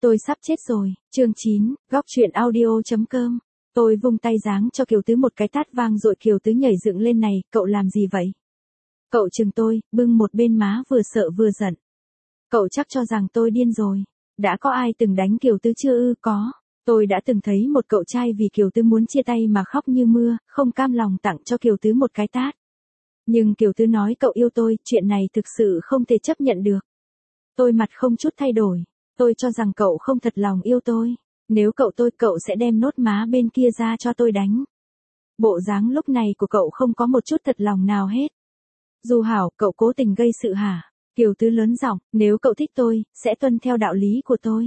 Tôi sắp chết rồi, chương 9, góc truyện audio.com. Tôi vung tay giáng cho Kiều Tứ một cái tát vang rồi Kiều Tứ nhảy dựng lên này, cậu làm gì vậy? Cậu chừng tôi, bưng một bên má vừa sợ vừa giận. Cậu chắc cho rằng tôi điên rồi. Đã có ai từng đánh Kiều Tứ chưa ư? Có. Tôi đã từng thấy một cậu trai vì Kiều Tứ muốn chia tay mà khóc như mưa, không cam lòng tặng cho Kiều Tứ một cái tát. Nhưng Kiều Tứ nói cậu yêu tôi, chuyện này thực sự không thể chấp nhận được. Tôi mặt không chút thay đổi. Tôi cho rằng cậu không thật lòng yêu tôi. Nếu cậu sẽ đem nốt má bên kia ra cho tôi đánh. Bộ dáng lúc này của cậu không có một chút thật lòng nào hết. Du Hảo, cậu cố tình gây sự hả? Kiều Tứ lớn giọng, nếu cậu thích tôi, sẽ tuân theo đạo lý của tôi.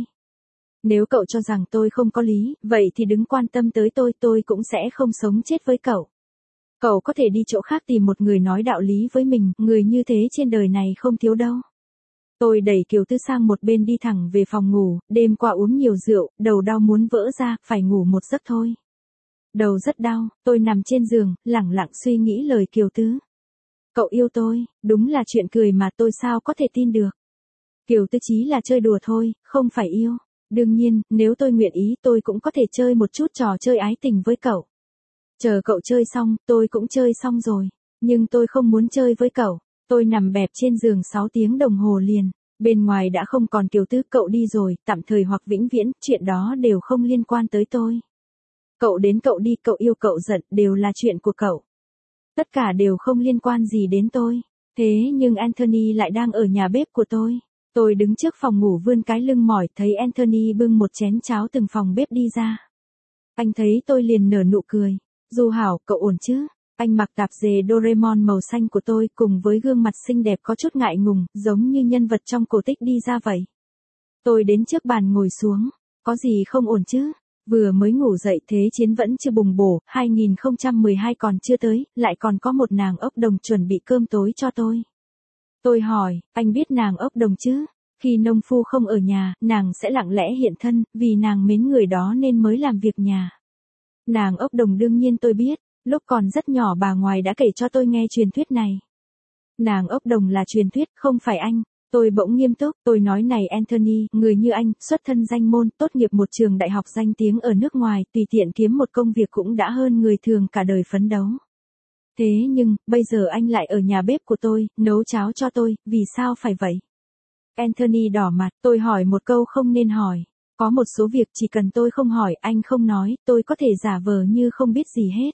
Nếu cậu cho rằng tôi không có lý, vậy thì đừng quan tâm tới tôi cũng sẽ không sống chết với cậu. Cậu có thể đi chỗ khác tìm một người nói đạo lý với mình, người như thế trên đời này không thiếu đâu. Tôi đẩy Kiều Tứ sang một bên đi thẳng về phòng ngủ, đêm qua uống nhiều rượu, đầu đau muốn vỡ ra, phải ngủ một giấc thôi. Đầu rất đau, tôi nằm trên giường, lẳng lặng suy nghĩ lời Kiều Tứ. Cậu yêu tôi, đúng là chuyện cười mà tôi sao có thể tin được. Kiều Tứ chí là chơi đùa thôi, không phải yêu. Đương nhiên, nếu tôi nguyện ý tôi cũng có thể chơi một chút trò chơi ái tình với cậu. Chờ cậu chơi xong, tôi cũng chơi xong rồi. Nhưng tôi không muốn chơi với cậu. Tôi nằm bẹp trên giường 6 tiếng đồng hồ liền. Bên ngoài đã không còn Kiều Tứ, cậu đi rồi, tạm thời hoặc vĩnh viễn, chuyện đó đều không liên quan tới tôi. Cậu đến cậu đi, cậu yêu cậu giận, đều là chuyện của cậu. Tất cả đều không liên quan gì đến tôi. Thế nhưng Anthony lại đang ở nhà bếp của tôi. Tôi đứng trước phòng ngủ vươn cái lưng mỏi, thấy Anthony bưng một chén cháo từng phòng bếp đi ra. Anh thấy tôi liền nở nụ cười. Du Hảo, cậu ổn chứ? Anh mặc tạp dề Doraemon màu xanh của tôi cùng với gương mặt xinh đẹp có chút ngại ngùng, giống như nhân vật trong cổ tích đi ra vậy. Tôi đến trước bàn ngồi xuống. Có gì không ổn chứ? Vừa mới ngủ dậy thế chiến vẫn chưa bùng bổ, 2012 còn chưa tới, lại còn có một nàng ốc đồng chuẩn bị cơm tối cho tôi. Tôi hỏi, anh biết nàng ốc đồng chứ? Khi nông phu không ở nhà, nàng sẽ lặng lẽ hiện thân, vì nàng mến người đó nên mới làm việc nhà. Nàng ốc đồng đương nhiên tôi biết, lúc còn rất nhỏ bà ngoại đã kể cho tôi nghe truyền thuyết này. Nàng ốc đồng là truyền thuyết, không phải anh. Tôi bỗng nghiêm túc, tôi nói này Anthony, người như anh, xuất thân danh môn, tốt nghiệp một trường đại học danh tiếng ở nước ngoài, tùy tiện kiếm một công việc cũng đã hơn người thường cả đời phấn đấu. Thế nhưng, bây giờ anh lại ở nhà bếp của tôi, nấu cháo cho tôi, vì sao phải vậy? Anthony đỏ mặt, tôi hỏi một câu không nên hỏi. Có một số việc chỉ cần tôi không hỏi, anh không nói, tôi có thể giả vờ như không biết gì hết.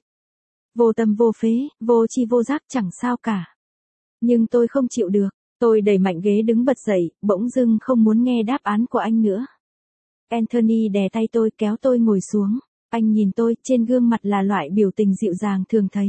Vô tâm vô phế, vô tri vô giác chẳng sao cả. Nhưng tôi không chịu được. Tôi đẩy mạnh ghế đứng bật dậy, bỗng dưng không muốn nghe đáp án của anh nữa. Anthony đè tay tôi kéo tôi ngồi xuống. Anh nhìn tôi, trên gương mặt là loại biểu tình dịu dàng thường thấy.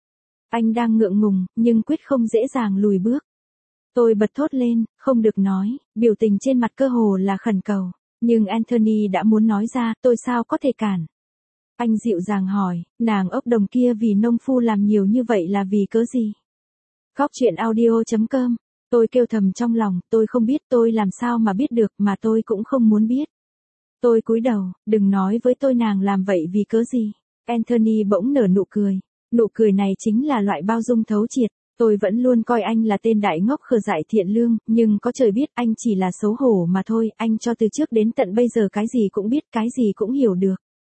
Anh đang ngượng ngùng, nhưng quyết không dễ dàng lùi bước. Tôi bật thốt lên, không được nói, biểu tình trên mặt cơ hồ là khẩn cầu. Nhưng Anthony đã muốn nói ra, tôi sao có thể cản. Anh dịu dàng hỏi, nàng ốc đồng kia vì nông phu làm nhiều như vậy là vì cớ gì? Góc truyện audio.com. Tôi kêu thầm trong lòng, tôi không biết, tôi làm sao mà biết được, mà tôi cũng không muốn biết. Tôi cúi đầu, đừng nói với tôi nàng làm vậy vì cớ gì. Anthony bỗng nở nụ cười. Nụ cười này chính là loại bao dung thấu triệt. Tôi vẫn luôn coi anh là tên đại ngốc khờ dại thiện lương, nhưng có trời biết anh chỉ là xấu hổ mà thôi, anh cho từ trước đến tận bây giờ cái gì cũng biết, cái gì cũng hiểu được.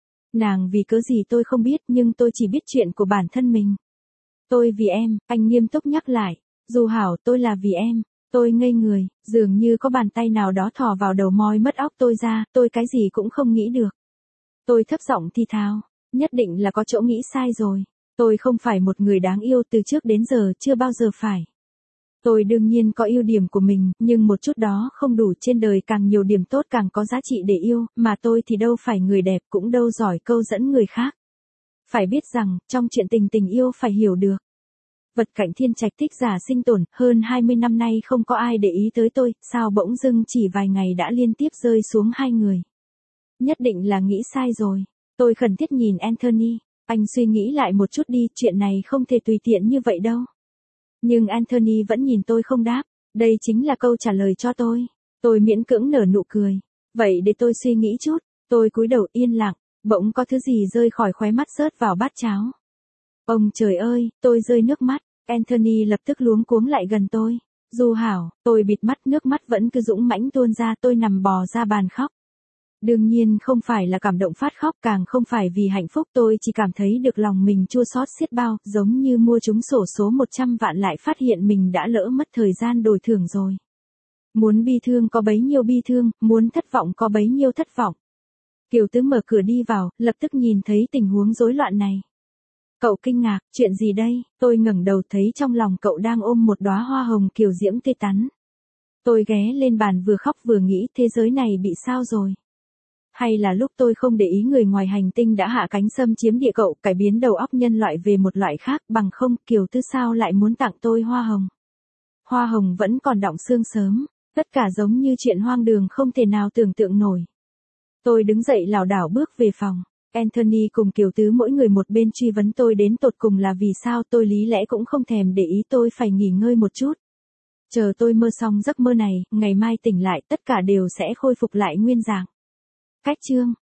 Nàng vì cớ gì tôi không biết, nhưng tôi chỉ biết chuyện của bản thân mình. Tôi vì em, anh nghiêm túc nhắc lại. Du Hảo, tôi là vì em. Tôi ngây người, dường như có bàn tay nào đó thò vào đầu moi mất óc tôi ra, tôi cái gì cũng không nghĩ được. Tôi thấp giọng thì thào, nhất định là có chỗ nghĩ sai rồi. Tôi không phải một người đáng yêu, từ trước đến giờ chưa bao giờ phải. Tôi đương nhiên có ưu điểm của mình, nhưng một chút đó không đủ, trên đời càng nhiều điểm tốt càng có giá trị để yêu, mà tôi thì đâu phải người đẹp, cũng đâu giỏi câu dẫn người khác. Phải biết rằng, trong chuyện tình yêu phải hiểu được. Vật cạnh thiên trạch thích giả sinh tồn, hơn 20 năm nay không có ai để ý tới tôi, sao bỗng dưng chỉ vài ngày đã liên tiếp rơi xuống hai người. Nhất định là nghĩ sai rồi. Tôi khẩn thiết nhìn Anthony, anh suy nghĩ lại một chút đi, chuyện này không thể tùy tiện như vậy đâu. Nhưng Anthony vẫn nhìn tôi không đáp, đây chính là câu trả lời cho tôi. Tôi miễn cưỡng nở nụ cười, vậy để tôi suy nghĩ chút, tôi cúi đầu yên lặng, bỗng có thứ gì rơi khỏi khóe mắt rớt vào bát cháo. Ông trời ơi, tôi rơi nước mắt. Anthony lập tức luống cuống lại gần tôi. Du Hảo, tôi bịt mắt, nước mắt vẫn cứ dũng mãnh tuôn ra, tôi nằm bò ra bàn khóc. Đương nhiên không phải là cảm động phát khóc, càng không phải vì hạnh phúc, tôi chỉ cảm thấy được lòng mình chua xót xiết bao, giống như mua trúng xổ số 100 vạn lại phát hiện mình đã lỡ mất thời gian đổi thưởng rồi. Muốn bi thương có bấy nhiêu bi thương, muốn thất vọng có bấy nhiêu thất vọng. Kiều Tứ mở cửa đi vào, lập tức nhìn thấy tình huống rối loạn này. Cậu kinh ngạc, chuyện gì đây? Tôi ngẩng đầu thấy trong lòng cậu đang ôm một đóa hoa hồng kiều diễm tươi tắn. Tôi ghé lên bàn vừa khóc vừa nghĩ thế giới này bị sao rồi? Hay là lúc tôi không để ý người ngoài hành tinh đã hạ cánh xâm chiếm địa cậu, cải biến đầu óc nhân loại về một loại khác, bằng không Kiều Tứ sao lại muốn tặng tôi hoa hồng? Hoa hồng vẫn còn đọng xương sớm, tất cả giống như chuyện hoang đường không thể nào tưởng tượng nổi. Tôi đứng dậy lảo đảo bước về phòng. Anthony cùng Kiều Tứ mỗi người một bên truy vấn tôi đến tột cùng là vì sao, tôi lý lẽ cũng không thèm để ý, tôi phải nghỉ ngơi một chút. Chờ tôi mơ xong giấc mơ này, ngày mai tỉnh lại tất cả đều sẽ khôi phục lại nguyên dạng. Cách chương